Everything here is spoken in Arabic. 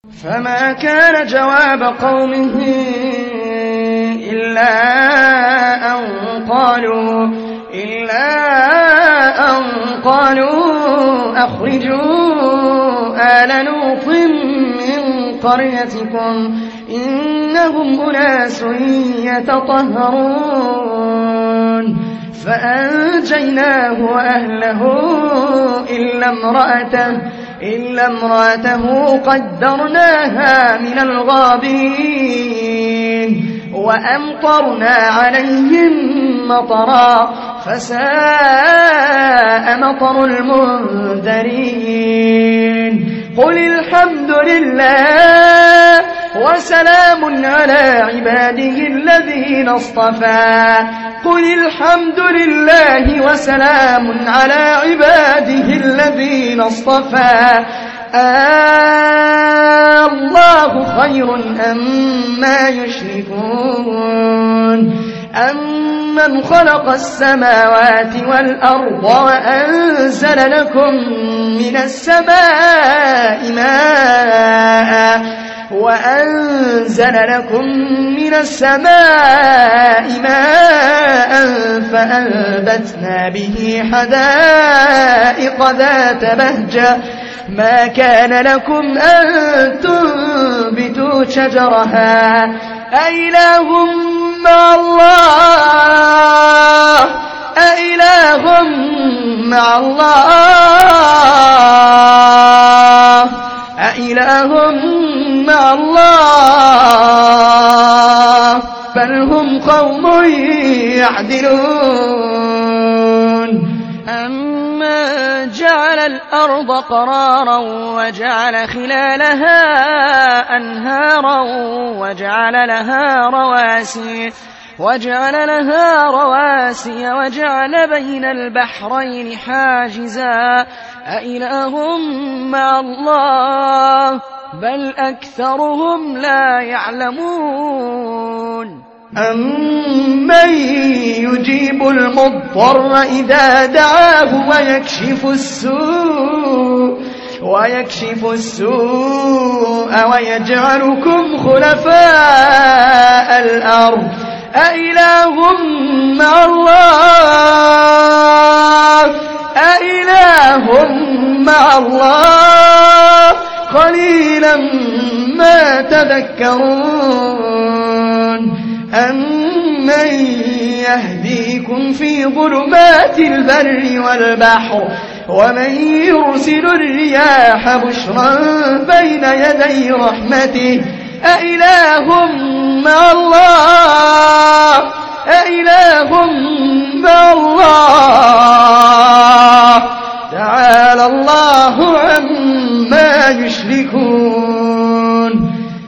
فما كان جواب قومه إلا أن قالوا أخرجوا آل لوط من قريتكم إنهم أناس يتطهرون فأنجيناه وأهله إلا امرأته قدرناها من الغابرين وأمطرنا عليهم مطرا فساء مطر المنذرين قل الحمد لله وسلام على عباده الذين اصطفى قل الحمد لله وسلام على عباده الذين اصطفى الله خير أما يشركون أمن خلق السماوات والأرض وأنزل لكم من السماء ماء فأنبتنا به حدائق ذات بهجة ما كان لكم أن تنبتوا شجرها أإله مع الله بل هم قوم يعدلون أمن جعل الأرض قرارا وجعل خلالها أنهارا وجعل لها رواسي وجعل بين البحرين حاجزا أإله مع الله بل أكثرهم لا يعلمون أمن يجيب المضطر إذا دعاه ويكشف السوء ويجعلكم خلفاء الأرض أإله مع الله قليلا ما تذكرون أمن يهديكم في ظلمات البر والبحر ومن يرسل الرياح بشرا بين يدي رحمته أإله مع الله تعالى الله عما يشركون